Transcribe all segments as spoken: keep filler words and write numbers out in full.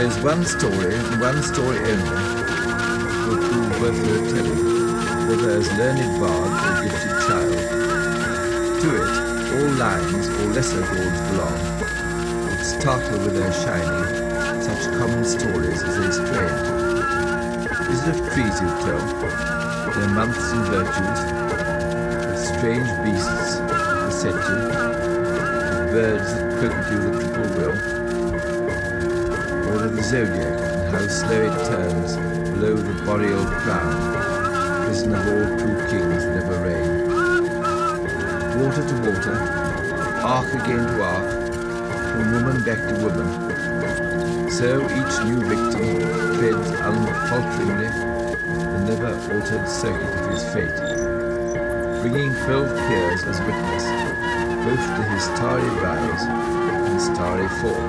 There is one story, and one story only, will prove worth your telling, whether as learned bard or gifted child. To it, all lines or lesser lords belong, that startle with their shining such common stories as they strain. Is it of trees you tell, their months and virtues, of strange beasts that set you, of birds that poke you the triple will, or of the zodiac and how slow it turns below the boreal crown, prison of all true kings that ever reign. Water to water, arc again to arc, from woman back to woman, so each new victim treads unfalteringly the never-altered circuit of his fate, bringing twelve peers as witness, both to his starry rise and starry fall.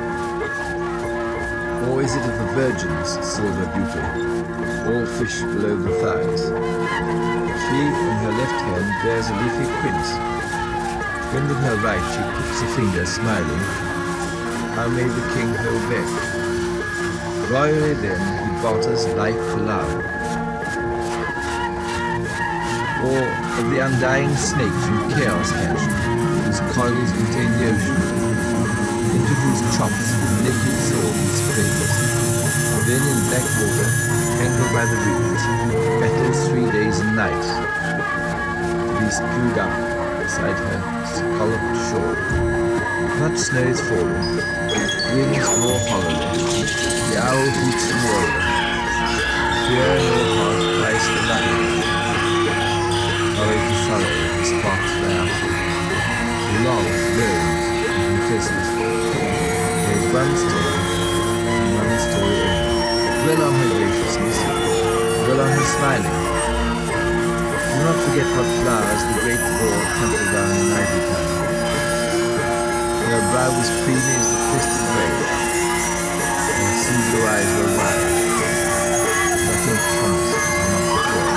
Or is it of the virgin's silver beauty, all fish below the thighs? She in her left hand bears a leafy quince, when with her right she pricks a finger smiling, how may the king hold back? Royally then he barters life for love. Or of the undying snake from Chaos hatched, whose coils contain the ocean, into whose chops naked sword he springs. Then in black water, tangled by the reeds, battles three days and nights, to be spewed up beside her scalloped shore. Much snow is falling, winds roar hollowly, the owl hoots and warrior. Fear no heart cries for life. Sorrow to sorrow, the sparks fly out. Love groans and confesses. There is one story, and one story only. Dwell on her graciousness, dwell on her smiling. Do not forget what flowers the great boar trampled down in ivy time. Her brow was creamy as the crested wave, and her sea blue eyes were wide. Nothing promises not before.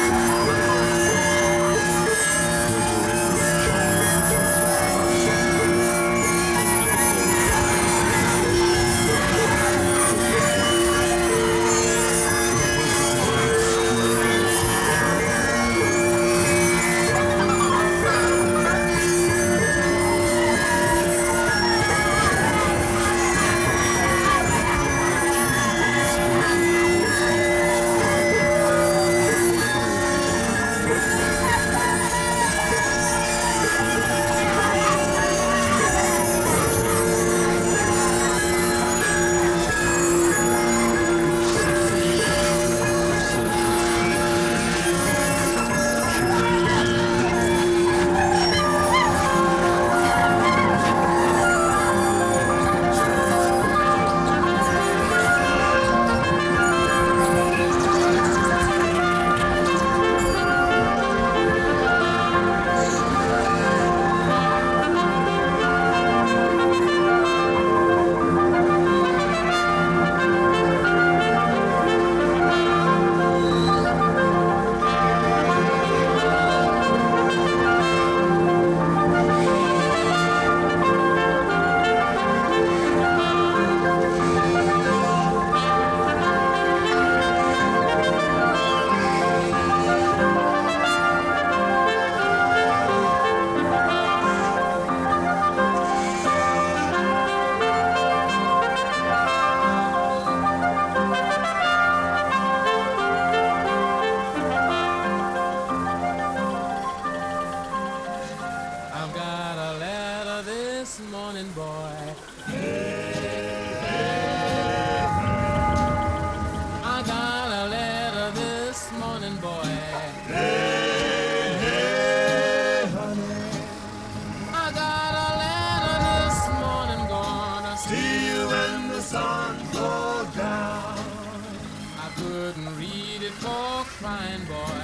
Crying boy.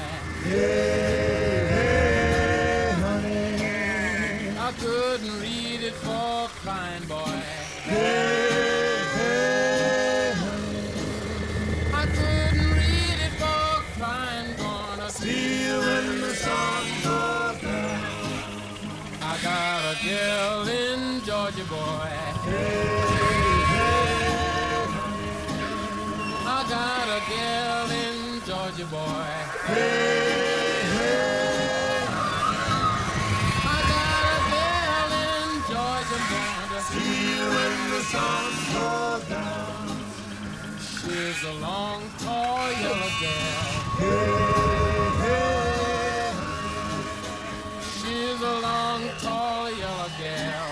Hey, hey, honey. I couldn't read it for crying boy. Hey, hey, honey. I couldn't read it for crying. Gonna See you when the sun goes down. I got a girl in Georgia, boy. Hey, hey, honey. girl in Georgia, boy. I got a girl in Georgia, boy. See you when the sun goes down. She's a long, tall, yellow girl. She's a long, tall, yellow girl.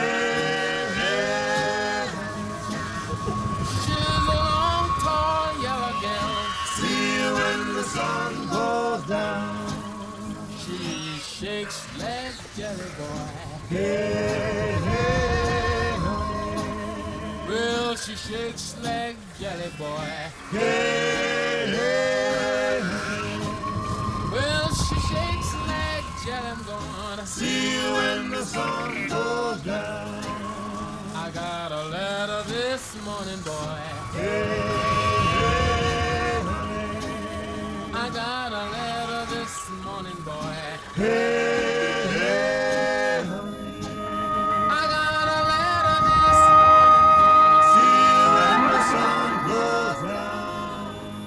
She's a long, tall, yellow girl. See you when the sun goes down. She shakes like jelly, boy. Hey, hey, honey. Well, she shakes like jelly, boy. Hey, hey, honey. Well, she shakes like jelly. I'm gonna See you when the sun goes down. I got a letter this morning, boy. Hey, hey, honey. I got a letter this morning, boy. Hey, hey, honey. I got a letter this morning. See you when the sun goes down.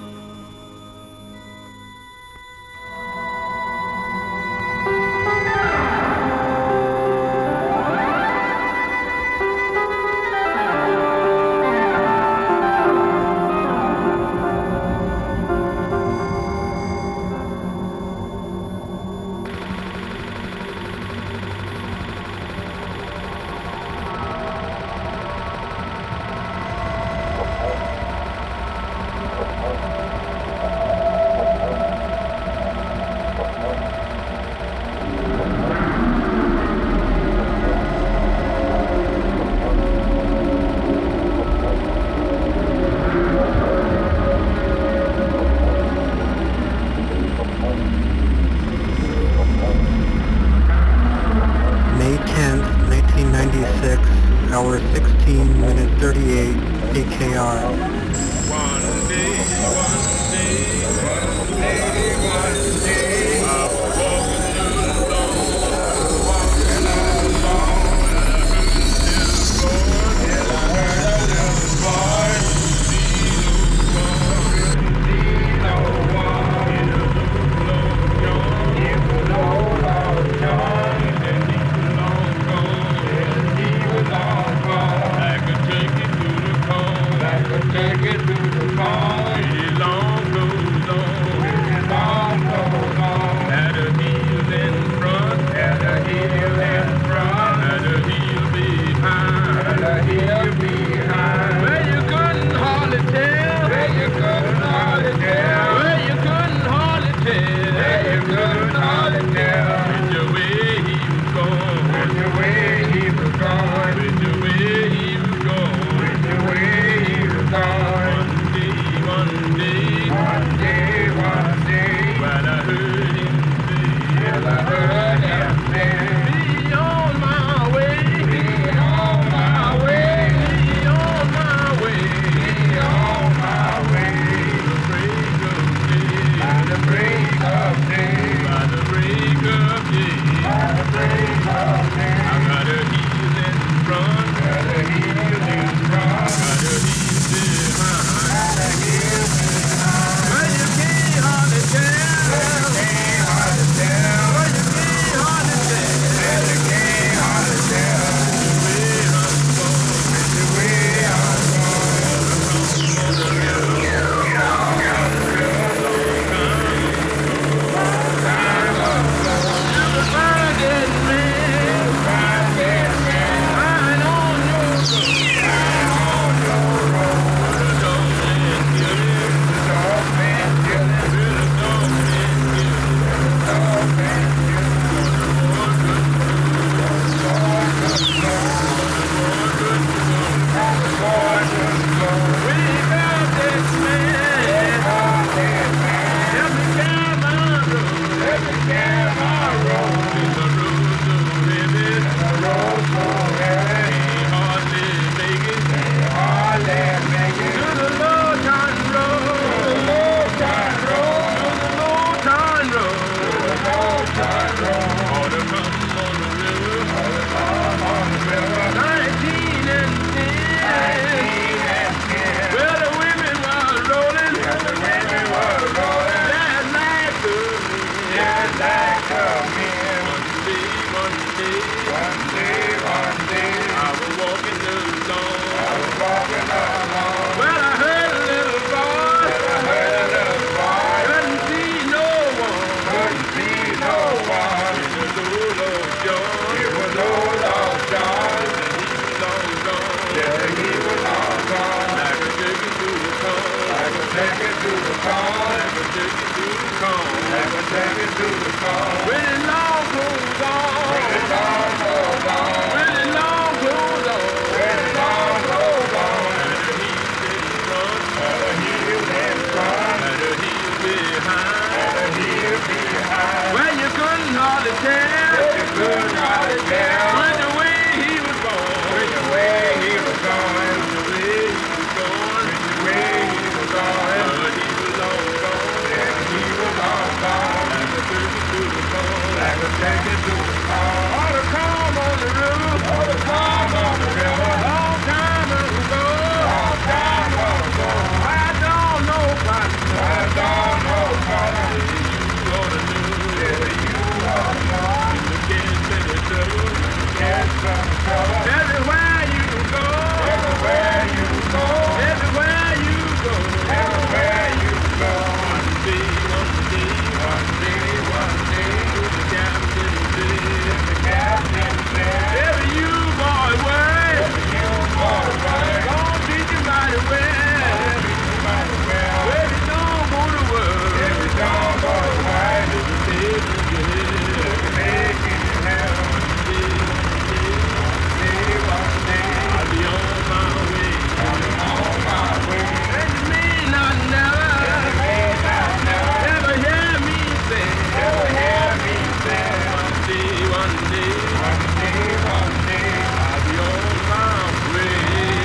May tenth, nineteen ninety-six, hour sixteen, minute thirty-eight, A K R. One day, one day, one day, one day, I was walking through the storm, walking along, and I heard this voice, and I heard this voice, see no one, if the Lord was John, and he was long gone, and he was all gone, I could take it to the cold, I could take it to the cold, he long day, one day, one day, I was walking along. I was walking along. Well, I heard a little boy, I heard a little boy, couldn't see no one. couldn't see no one. It was old Lord John. It was old Lord John. He was long gone. Yeah, he was all gone. Like a turkey to the corn. Like a turkey to the corn. Like a turkey to the corn. Like a turkey to the corn. When it long goes on. When the long goes on. When it long goes on. When the long goes on. And the heat in front. And the heel in front. And the heel behind. And the heel behind. Well, you couldn't hardly tell. You couldn't hardly tell. When the way he was born. When the way he was going. The way he was born. The way he was going. But he was long gone. And he was all gone. Like a turkey to the corn. Like a turkey to the corn. All the calm on the river. All the calm on the river. Long time ago. Long time ago. I don't know what I don't know what you ought to do. you are not. You can't spend the trouble. Get some trouble. Everywhere you go. Everywhere you go. Everywhere you go. Everywhere you go. One day, one day. One day, one day. The captain said. The captain said, Every you boy way. you boy, boy, Don't treat you mighty well. mighty well. Well, you don't go to work. If you don't go to work, You take your head. make it hell. Day, one day, I'll be on my way. I'm on my way. And you may not never, May not never, ever hear me say. ever hear me say, One day, one day, one day, one day, I'll be on my way.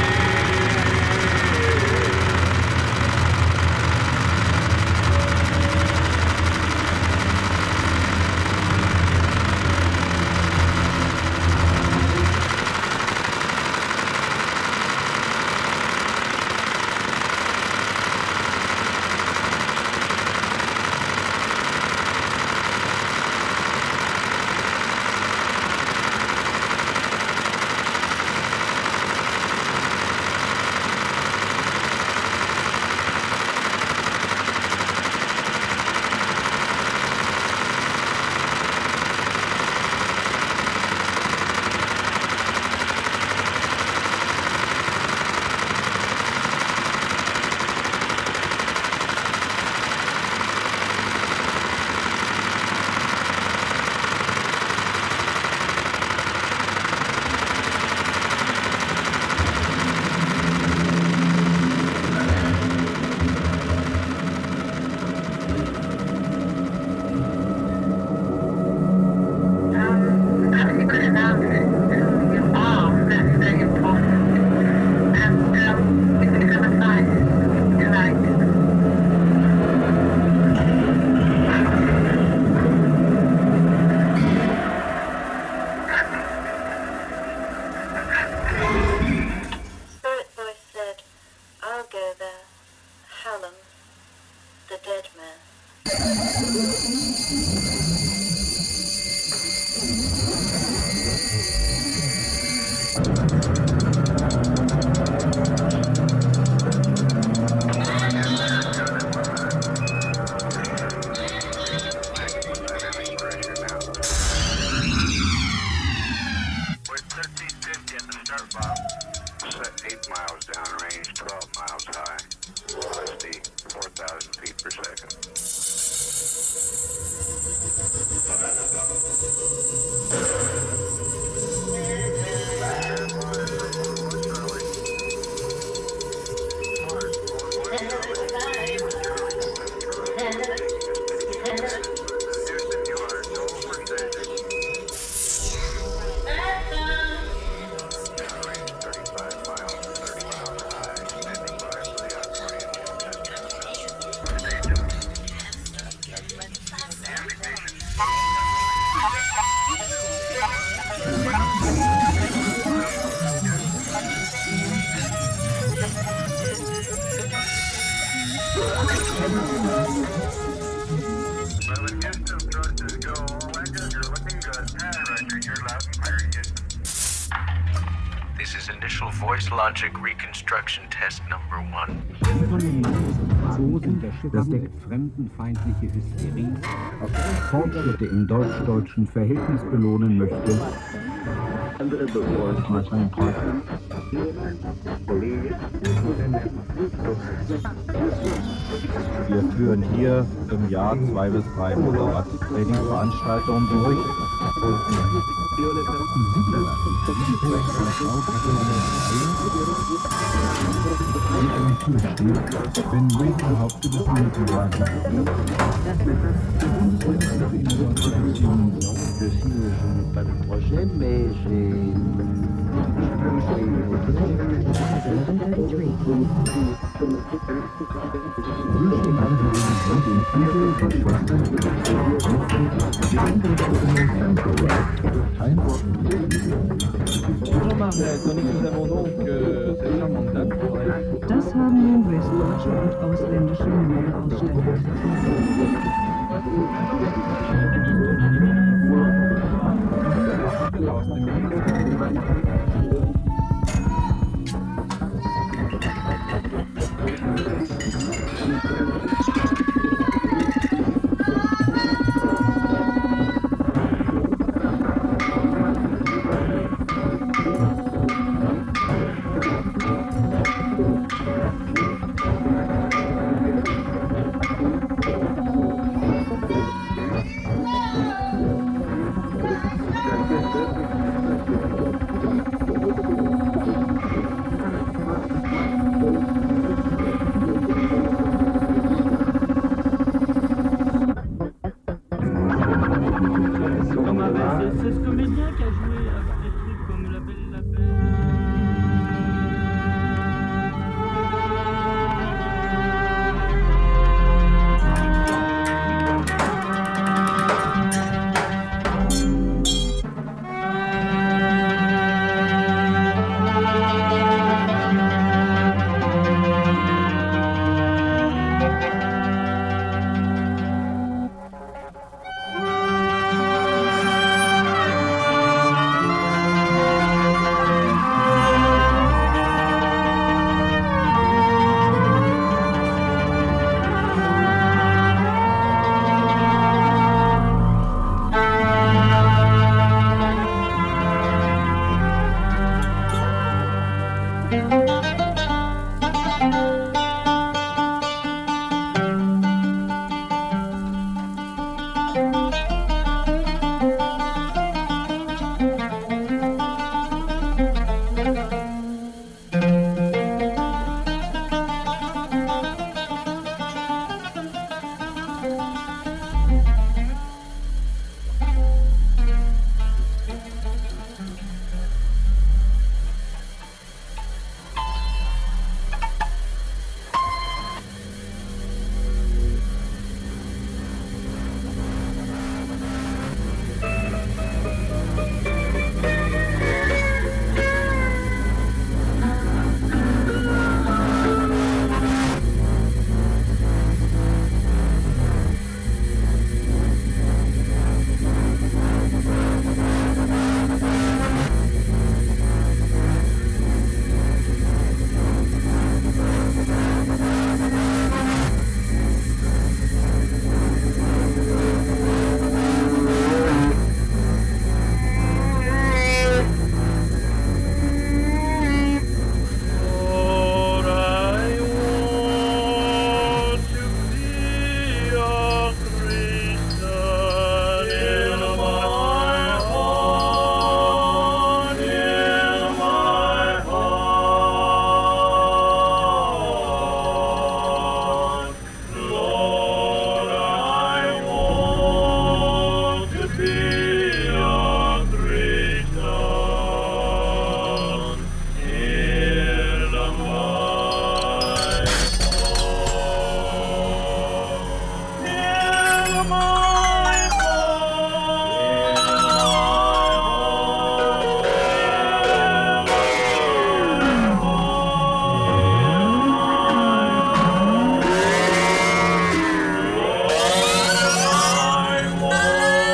Um, have you got an outfit for your arm? That's very important. And um, if you're going to fight tonight, Spirit voice said, I'll go there. Hallam, the dead man. We're thirteen fifty at the start bomb. Set eight miles downrange, twelve miles high. Velocity four thousand feet per second. thirty-five miles, thirty miles high, standing by for the accordion test. is initial voice logic reconstruction test number one. So sind der Schiff deckt fremdenfeindliche Hysterie, Fortschritte im deutsch-deutschen Verhältnis belohnen möchte. Wir führen hier im Jahr zwei bis drei Motorrad-Trainingsveranstaltungen durch. Wenn Wade behauptet, dass wir mit warten. Je suis, je n'ai pas de projet, mais j'ai... Bonjour Margaret, Tony, nous avons donc euh, cette charmante dame. Das haben nun westdeutsche und ausländische Modeaussteller. C'est ce comédien qui a joué avec des trucs comme La Belle et la Bête.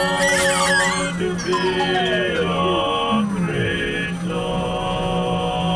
be a great love.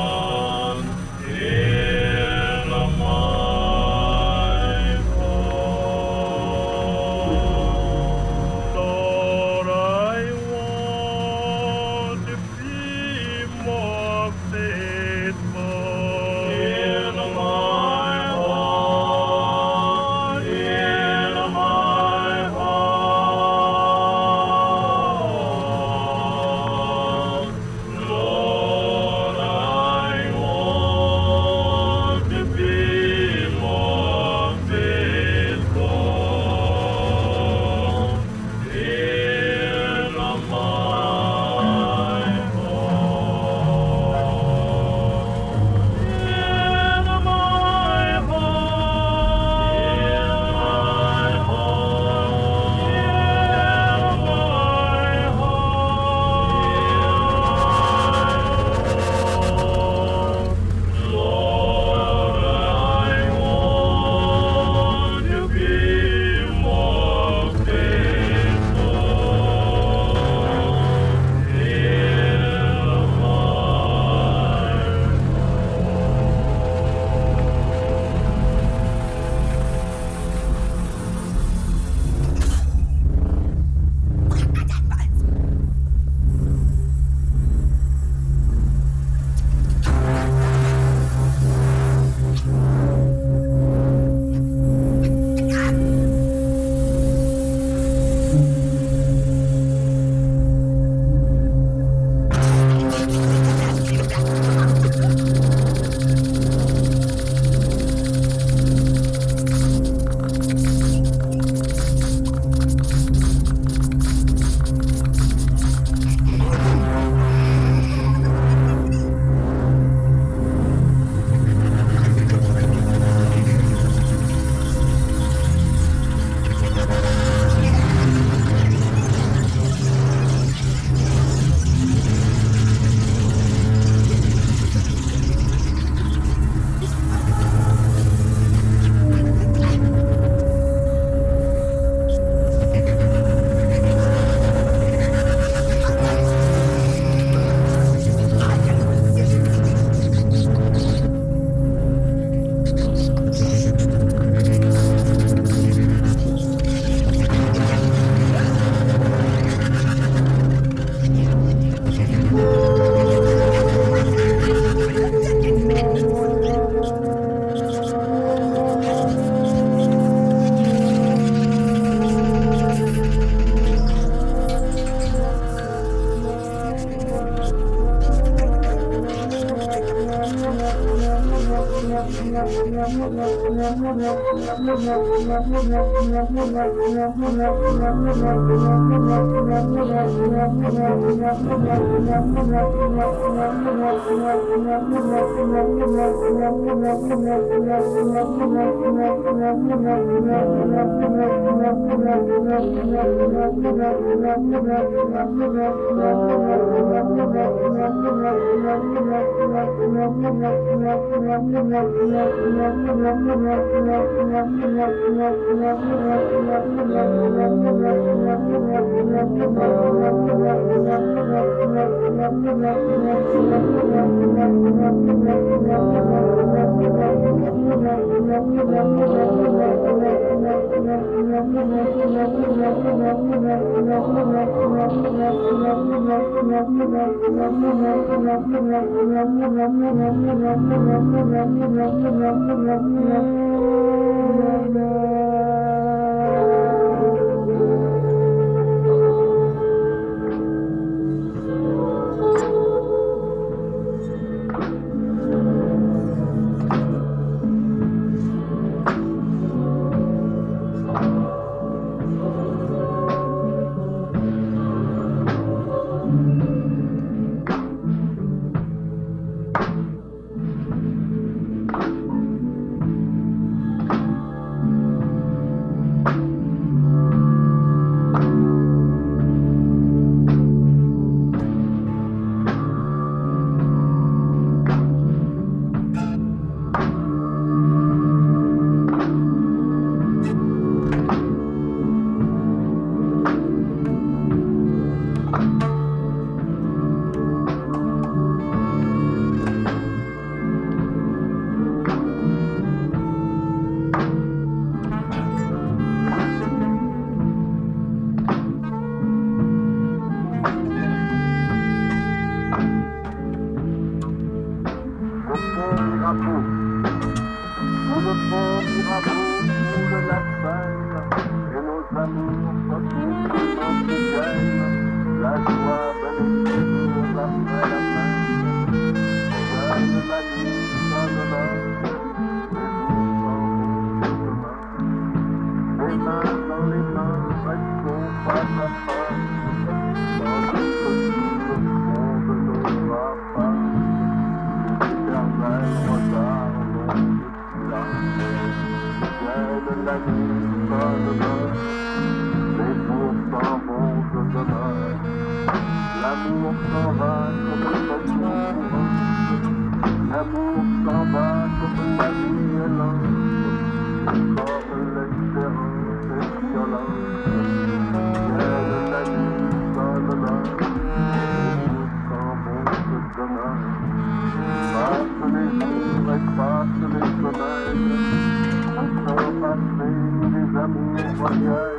Yeah.